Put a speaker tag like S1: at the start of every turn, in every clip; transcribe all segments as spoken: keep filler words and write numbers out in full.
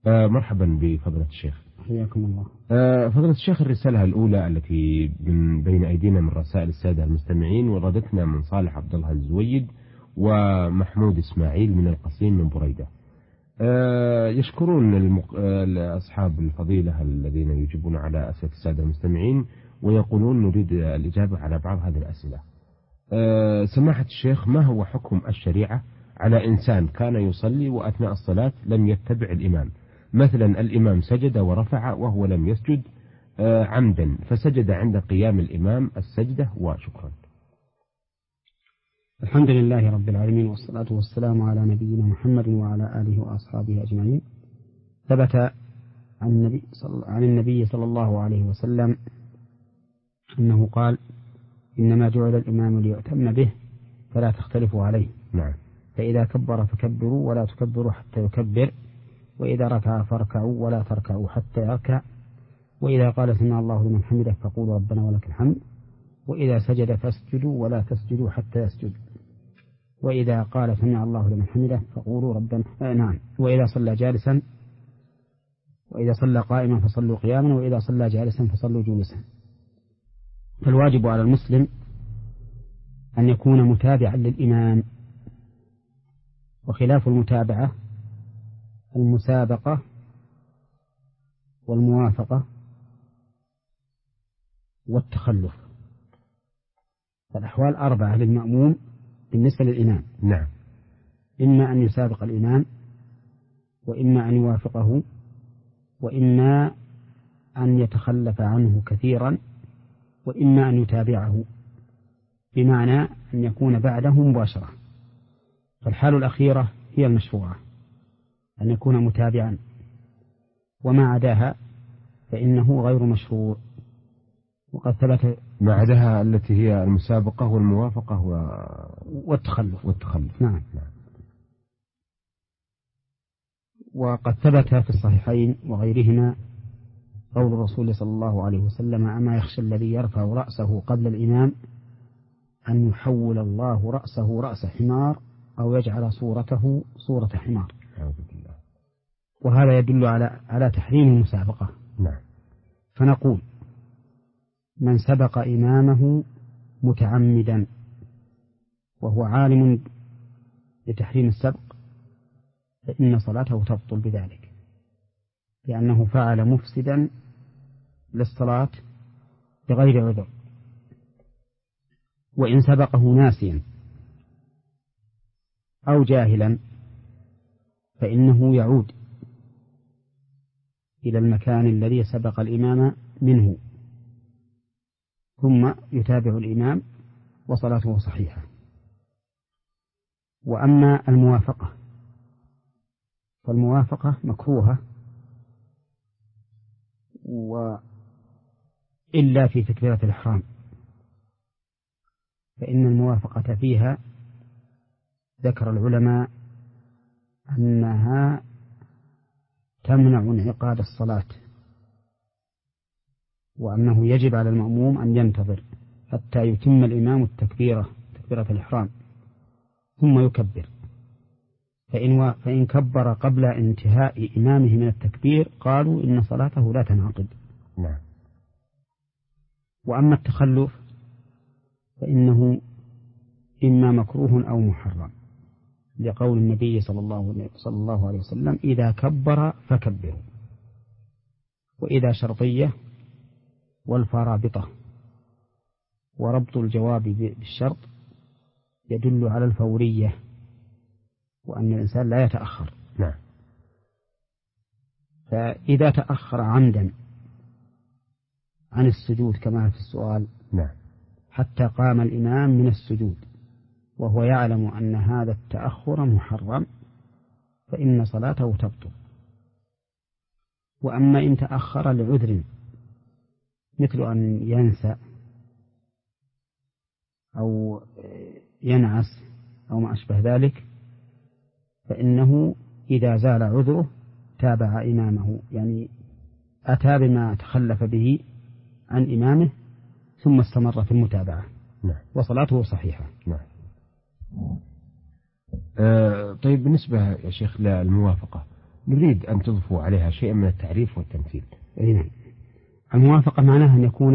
S1: آه مرحبا بفضيلة الشيخ.
S2: حياكم الله.
S1: آه فضيلة الشيخ، الرسالة الأولى التي من بين أيدينا من رسائل السادة المستمعين وردتنا من صالح عبد الله الزويد ومحمود إسماعيل من القصيم من بريدة. آه يشكرون المق... آه أصحاب الفضيلة الذين يجيبون على أسئلة السادة المستمعين ويقولون نريد الإجابة على بعض هذه الأسئلة. آه سماحة الشيخ، ما هو حكم الشريعة على إنسان كان يصلي وأثناء الصلاة لم يتبع الإمام؟ مثلا الإمام سجد ورفع وهو لم يسجد آه عمدا، فسجد عند قيام الإمام السجدة. وشكرا.
S2: الحمد لله رب العالمين، والصلاة والسلام على نبينا محمد وعلى آله وأصحابه أجمعين. ثبت عن النبي صلى, عن النبي صلى الله عليه وسلم أنه قال: إنما جعل الإمام ليؤتم به فلا تختلفوا عليه.
S1: نعم.
S2: فإذا كبر فكبروا ولا تكبروا حتى يكبر، وإذا ركع فاركعوا ولا تركعوا حتى يركع، وإذا قال سمع الله لمن حمده فقولوا ربنا ولك الحمد، وإذا سجد فاسجدوا ولا تسجدوا حتى يسجد، وإذا قال سمع الله لمن حمده فقولوا ربنا آه نعم وإذا صلى جالسا وإذا صلى قائما فصلوا قياما، وإذا صلى جالسا فصلوا جلوسا. فالواجب على المسلم أن يكون متابعا للإمام، وخلاف المتابعة المسابقة والموافقة والتخلف. فالأحوال أربعة للمأموم بالنسبة للإمام.
S1: نعم.
S2: إما أن يسابق الإمام، وإما أن يوافقه، وإما أن يتخلف عنه كثيرا، وإما أن يتابعه، بمعنى أن يكون بعده مباشرة. فالحال الأخيرة هي المشروعة، أن يكون متابعا، وما عداها فإنه غير مشروع. وقد ثبت
S1: ما عداها التي هي المسابقة والموافقة و...
S2: والتخلف
S1: والتخلف.
S2: نعم.
S1: نعم.
S2: وقد ثبت في الصحيحين وغيرهما قول الرسول صلى الله عليه وسلم: أما يخشى الذي يرفع رأسه قبل الإمام أن يحول الله رأسه رأس حمار أو يجعل صورته صورة حمار. وهذا يدل على على تحريم المسابقة.
S1: نعم.
S2: فنقول: من سبق إمامه متعمدا وهو عالم بتحريم السبق فإن صلاته تبطل بذلك، لأنه فعل مفسدا للصلاة بغير عذر. وإن سبقه ناسيا أو جاهلا فإنه يعود إلى المكان الذي سبق الإمام منه، ثم يتابع الإمام وصلاته صحيحة. وأما الموافقة فالموافقة مكروهة، وإلا في تكبيرة الإحرام، فإن الموافقة فيها ذكر العلماء أنها تمنع انعقاد الصلاة، وأنه يجب على المأموم أن ينتظر حتى يتم الإمام التكبيرة تكبيرة الإحرام ثم يكبر. فإن, فإن كبر قبل انتهاء إمامه من التكبير قالوا إن صلاته لا تنعقد.
S1: نعم.
S2: وأما التخلف فإنه إما مكروه أو محرم، لقول النبي صلى الله, صلى الله عليه وسلم: إذا كبر فكبروا. وإذا شرطية والفرابطة، وربط الجواب بالشرط يدل على الفورية وأن الإنسان لا يتأخر.
S1: نعم.
S2: فإذا تأخر عمدا عن السجود كما في السؤال
S1: نعم.
S2: حتى قام الإمام من السجود وهو يعلم أن هذا التأخر محرم فإن صلاته تبطل. وأما إن تأخر لعذر مثل أن ينسى أو ينعس أو ما أشبه ذلك فإنه إذا زال عذره تابع إمامه، يعني أتى بما تخلف به عن إمامه ثم استمر في المتابعة.
S1: نعم.
S2: وصلاته صحيحة.
S1: نعم. آه طيب، بالنسبة يا شيخ للموافقة، نريد أن تضفوا عليها شيئا من التعريف والتمثيل.
S2: أي نعم. الموافقة معناها أن يكون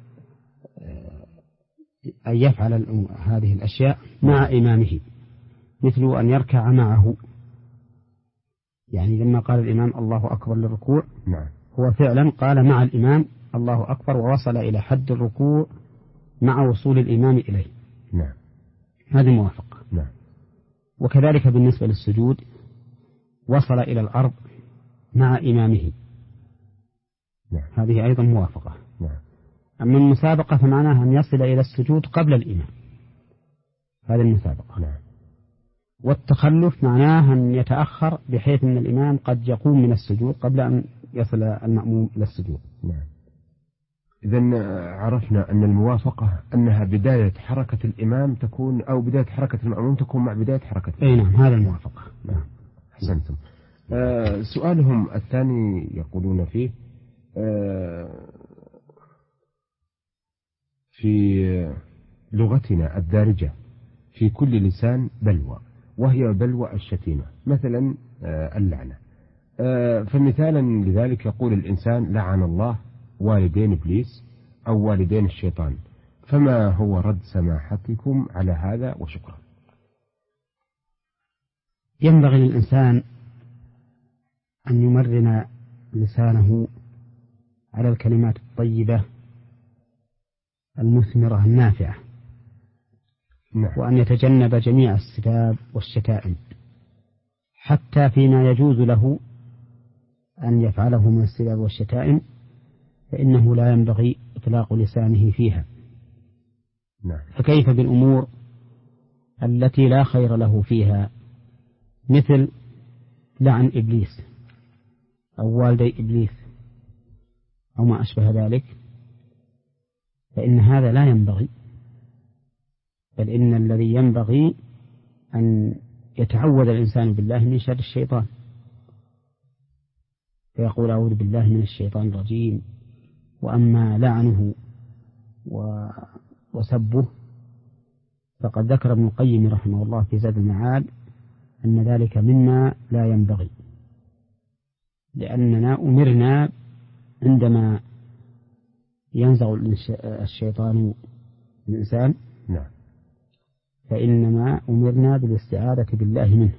S2: أن يفعل هذه الأشياء مع إمامه، مثل أن يركع معه، يعني لما قال الإمام الله أكبر للركوع
S1: نعم.
S2: هو فعلا قال مع الإمام الله أكبر ووصل إلى حد الركوع مع وصول الإمام إليه.
S1: نعم.
S2: هذه موافقة.
S1: نعم.
S2: وكذلك بالنسبة للسجود وصل إلى الأرض مع إمامه.
S1: نعم.
S2: هذه أيضا موافقة.
S1: نعم.
S2: أما المسابقة فمعناها أن يصل إلى السجود قبل الإمام، هذه المسابقة.
S1: نعم.
S2: والتخلف معناه أن يتأخر بحيث أن الإمام قد يقوم من السجود قبل أن يصل المأموم إلى السجود.
S1: نعم. إذن عرفنا أن الموافقة أنها بداية حركة الإمام تكون أو بداية حركة المأموم تكون مع بداية حركة الإمام.
S2: أي نعم، هذا الموافقة.
S1: نعم. أحسنتم. آه سؤالهم الثاني يقولون فيه آه في لغتنا الدارجة في كل لسان بلوى، وهي بلوى الشتيمة، مثلا آه اللعنة. آه فمثالا لذلك يقول الإنسان لعن الله والدين إبليس أو والدين الشيطان، فما هو رد سماحتكم على هذا؟ وشكرا.
S2: ينبغي للإنسان أن يمرن لسانه على الكلمات الطيبة المثمرة النافعة.
S1: نعم.
S2: وأن يتجنب جميع السباب والشتائم، حتى فيما يجوز له أن يفعله من السباب والشتائم فإنه لا ينبغي إطلاق لسانه فيها.
S1: نعم.
S2: فكيف بالأمور التي لا خير له فيها، مثل لعن إبليس أو والدي إبليس أو ما أشبه ذلك، فإن هذا لا ينبغي، بل إن الذي ينبغي أن يتعوذ الإنسان بالله من شر الشيطان، فيقول أعوذ بالله من الشيطان الرجيم. وأما لعنه وسبه فقد ذكر ابن القيم رحمه الله في زاد المعاد أن ذلك مما لا ينبغي، لأننا أمرنا عندما ينزغ الشيطان الإنسان
S1: نعم.
S2: فإنما أمرنا بالاستعاذة بالله منه.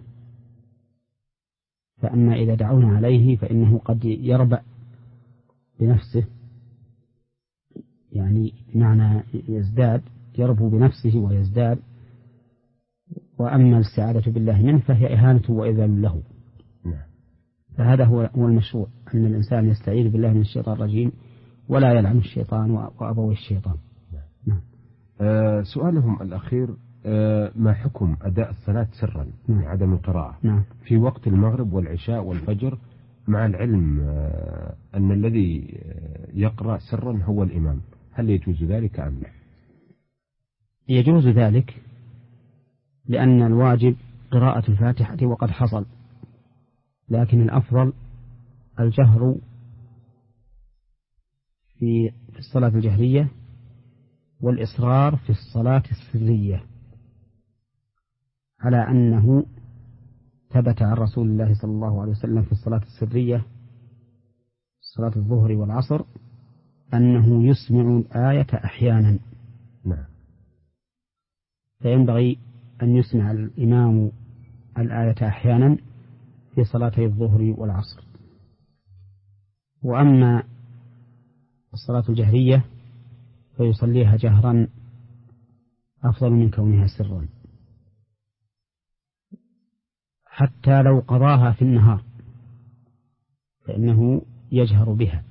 S2: فأما إذا دعونا عليه فإنه قد يربأ بنفسه، يعني معنى يزداد، يربو بنفسه ويزداد. وأما الاستعاذة بالله منه فهي إهانة وإذلال له.
S1: نعم.
S2: فهذا هو هو المشروع، أن الإنسان يستعيذ بالله من الشيطان الرجيم ولا يلعن الشيطان وأبوي الشيطان.
S1: نعم.
S2: نعم.
S1: آه سؤالهم الأخير آه ما حكم أداء الصلاة سرا لعدم القراءة
S2: نعم.
S1: في وقت المغرب والعشاء والفجر، مع العلم آه أن الذي يقرأ سرا هو الإمام، هل يجوز ذلك أم لا؟
S2: يجوز ذلك، لأن الواجب قراءة الفاتحة وقد حصل، لكن الأفضل الجهر في الصلاة الجهرية والإصرار في الصلاة السرية، على أنه ثبت عن رسول الله صلى الله عليه وسلم في الصلاة السرية صلاة الظهر والعصر أنه يسمع الآية أحيانا.
S1: نعم.
S2: فينبغي أن يسمع الإمام الآية أحيانا في صلاتي الظهر والعصر. وأما الصلاة الجهرية فيصليها جهرا أفضل من كونها سرا، حتى لو قضاها في النهار فإنه يجهر بها،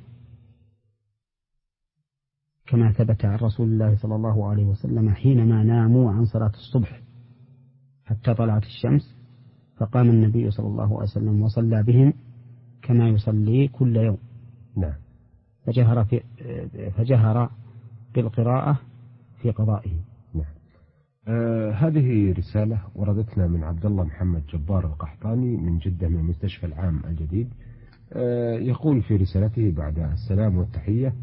S2: كما ثبت عن رسول الله صلى الله عليه وسلم حينما ناموا عن صلاة الصبح حتى طلعت الشمس، فقام النبي صلى الله عليه وسلم وصلى بهم كما يصلي كل يوم.
S1: نعم.
S2: فجهر, في فجهر بالقراءة في قضائه.
S1: نعم. آه هذه رسالة وردتنا من عبد الله محمد جبار القحطاني من جدة من المستشفى العام الجديد. آه يقول في رسالته بعد السلام والتحية: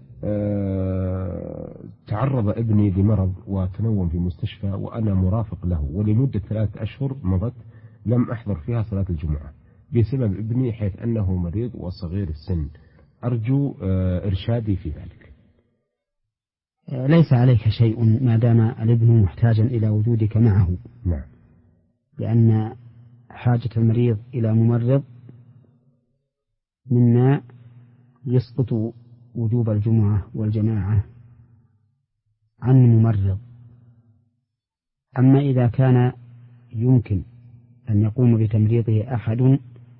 S1: أه تعرض ابني لمرض وتنوم في مستشفى وأنا مرافق له، ولمدة ثلاثة أشهر مضت لم أحضر فيها صلاة الجمعة بسبب ابني حيث أنه مريض وصغير السن، أرجو إرشادي في ذلك.
S2: ليس عليك شيء ما دام الابن محتاجا إلى وجودك معه.
S1: نعم.
S2: لأن حاجة المريض إلى ممرض مما يسقط وجوب الجمعة والجماعة عن ممرض. أما إذا كان يمكن أن يقوم بتمريضه أحد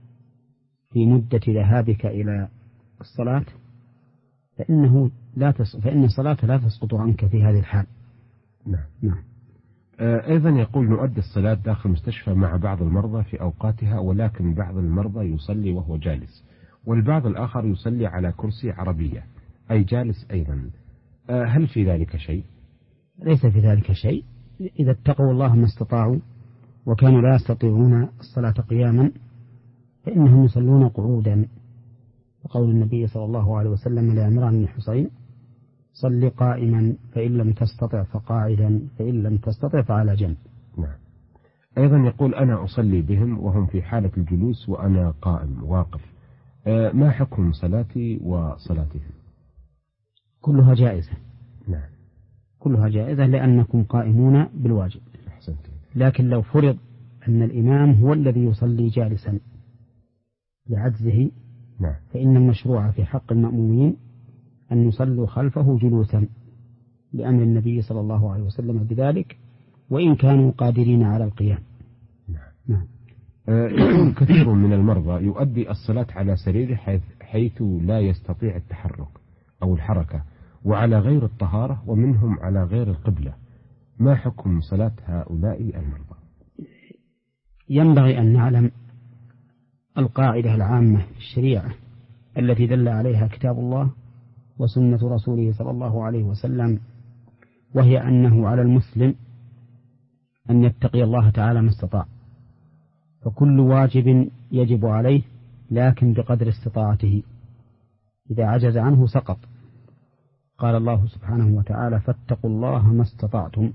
S2: في مدة ذهابك إلى الصلاة فإنه لا تس... فإن الصلاة لا تسقط عنك في هذه الحال.
S1: نعم.
S2: نعم.
S1: أيضا يقول نؤدي الصلاة داخل المستشفى مع بعض المرضى في أوقاتها، ولكن بعض المرضى يصلي وهو جالس، والبعض الآخر يصلي على كرسي عربية أي جالس أيضا، هل في ذلك شيء؟
S2: ليس في ذلك شيء، إذا اتقوا الله ما استطاعوا وكانوا لا يستطيعون الصلاة قياما فإنهم يصلون قعودا، وقول النبي صلى الله عليه وسلم لعمران بن حصين: صل قائما فإن لم تستطع فقاعدا فإن لم تستطع فعلى جنب.
S1: نعم. أيضا يقول أنا أصلي بهم وهم في حالة الجلوس وأنا قائم واقف، ما حكم صلاتي وصلاتهم؟
S2: كلها جائزة.
S1: نعم.
S2: كلها جائزة لأنكم قائمون بالواجب.
S1: أحسنت.
S2: لكن لو فرض أن الإمام هو الذي يصلي جالسا لعجزه،
S1: نعم،
S2: فإن المشروع في حق المأمومين أن يصلوا خلفه جلوسا لأمر النبي صلى الله عليه وسلم بذلك، وإن كانوا قادرين على القيام.
S1: نعم.
S2: نعم.
S1: يكون كثير من المرضى يؤدي الصلاة على سريره حيث, حيث لا يستطيع التحرك أو الحركة، وعلى غير الطهارة، ومنهم على غير القبلة، ما حكم صلاة هؤلاء المرضى؟
S2: ينبغي أن نعلم القاعدة العامة في الشريعة التي دل عليها كتاب الله وسنة رسوله صلى الله عليه وسلم، وهي أنه على المسلم أن يتقي الله تعالى ما استطاع، فكل واجب يجب عليه لكن بقدر استطاعته، إذا عجز عنه سقط. قال الله سبحانه وتعالى: فاتقوا الله ما استطعتم.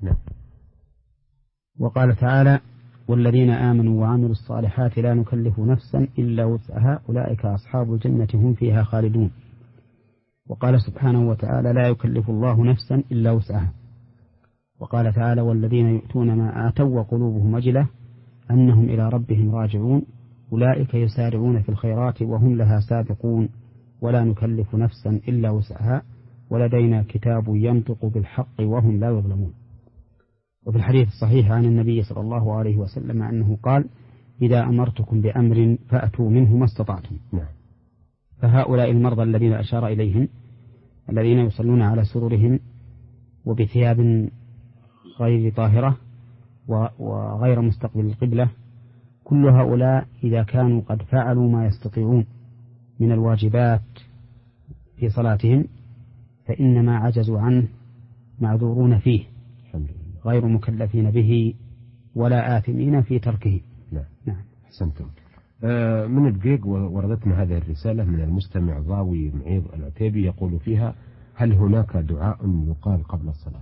S2: وقال تعالى: والذين آمنوا وعملوا الصالحات لا نكلف نفسا إلا وسعها أولئك أصحاب الجنة هم فيها خالدون. وقال سبحانه وتعالى: لا يكلف الله نفسا إلا وسعها. وقال تعالى: والذين يؤتون ما آتوا وقلوبهم وجلة أنهم إلى ربهم راجعون أولئك يسارعون في الخيرات وهم لها سابقون ولا نكلف نفسا إلا وسعها ولدينا كتاب ينطق بالحق وهم لا يظلمون. وفي الحديث الصحيح عن النبي صلى الله عليه وسلم أنه قال: إذا أمرتكم بأمر فأتوا منه ما استطعتم. فهؤلاء المرضى الذين أشار إليهم الذين يصلون على سررهم وبثياب غير طاهرة وغير مستقبل القبلة، كل هؤلاء إذا كانوا قد فعلوا ما يستطيعون من الواجبات في صلاتهم فإنما عجزوا عنه معذورون فيه غير مكلفين به ولا آثمين في تركه.
S1: نعم.
S2: نعم.
S1: أحسنتم. آه من الدقيق وردتنا هذه الرسالة من المستمع ضاوي معيض العتيبي، يقول فيها: هل هناك دعاء يقال قبل الصلاة؟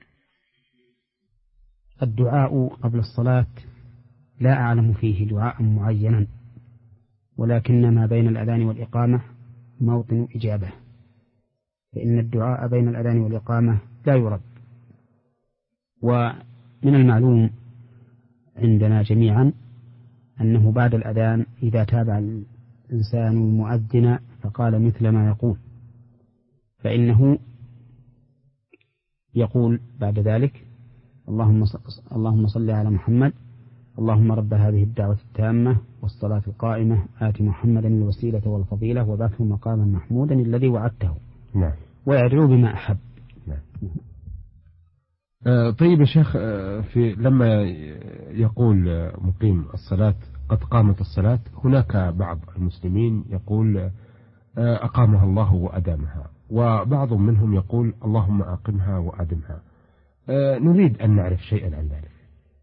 S2: الدعاء قبل الصلاة لا أعلم فيه دعاء معينا، ولكن ما بين الأذان والإقامة موطن إجابة، فإن الدعاء بين الأذان والإقامة لا يرد. ومن المعلوم عندنا جميعا أنه بعد الأذان إذا تابع الإنسان المؤذن فقال مثل ما يقول فإنه يقول بعد ذلك: اللهم اللهم صل على محمد، اللهم رب هذه الدعوة التامة والصلاة القائمة آت محمدا الوسيلة والفضيلة وبعثه مقاما محمودا الذي وعدته.
S1: نعم.
S2: ويدعو بما أحب.
S1: نعم. آه طيب يا شيخ، آه في لما يقول مقيم الصلاة قد قامت الصلاة، هناك بعض المسلمين يقول آه أقامها الله وأدامها، وبعض منهم يقول اللهم أقمها وأدمها. آه نريد أن نعرف شيئا عن ذلك.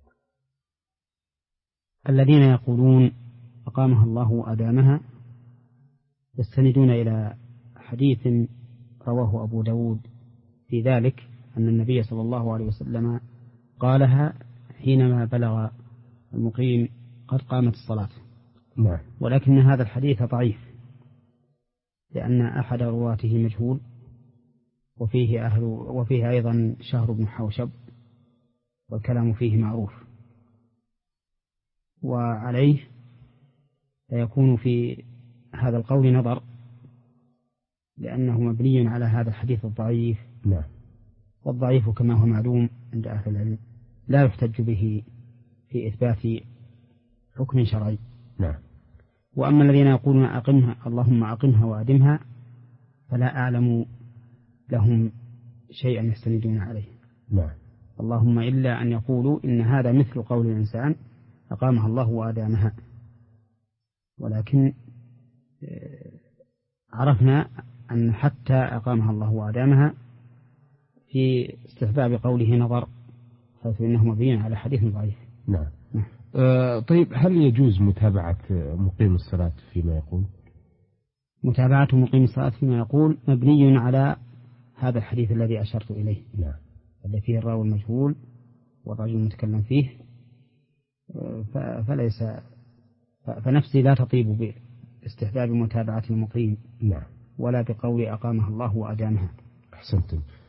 S2: الذين يقولون أقامها الله وأدامها يستندون إلى حديث رواه أبو داود في ذلك أن النبي صلى الله عليه وسلم قالها حينما بلغ المقيم قد قامت الصلاة،
S1: نعم.
S2: ولكن هذا الحديث ضعيف لأن أحد رواته مجهول، وفيه أهل وفيه أيضا شهر بن حوشب، والكلام فيه معروف، وعليه فيكون في هذا القول نظر لأنه مبني على هذا الحديث الضعيف.
S1: نعم.
S2: والضعيف كما هو معلوم عند أهل العلم لا يحتج به في إثبات حكم شرعي.
S1: نعم.
S2: وأما الذين يقولون أقمها اللهم أقمها وأدمها فلا أعلم لهم شيئا يستندون عليه.
S1: نعم.
S2: اللهم إلا أن يقولوا إن هذا مثل قول الإنسان أقامها الله وأدامها، ولكن عرفنا أن حتى أقامها الله وأدامها في استحباب قوله نظر، حيث إنه مبين على حديث ضعيف.
S1: نعم. آه طيب، هل يجوز متابعة مقيم الصلاة فيما يقول؟
S2: متابعة مقيم الصلاة فيما يقول مبني على هذا الحديث الذي أشرت إليه.
S1: نعم.
S2: الذي فيه الراوي المجهول والرجل المتكلم فيه، فليس فنفسي لا تطيب باستحباب متابعة المقيم.
S1: نعم.
S2: ولا بقول أقامها الله وأدامها.
S1: أحسنتم.